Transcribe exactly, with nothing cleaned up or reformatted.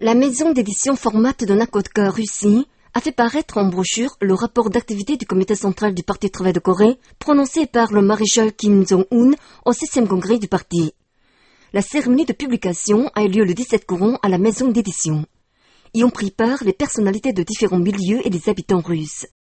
La maison d'édition Format de Nakotka, Russie, a fait paraître en brochure le rapport d'activité du comité central du Parti Travail de Corée, prononcé par le maréchal Kim Jong-un au sixième congrès du parti. La cérémonie de publication a eu lieu le dix-sept courant à la maison d'édition. Y ont pris part les personnalités de différents milieux et les habitants russes.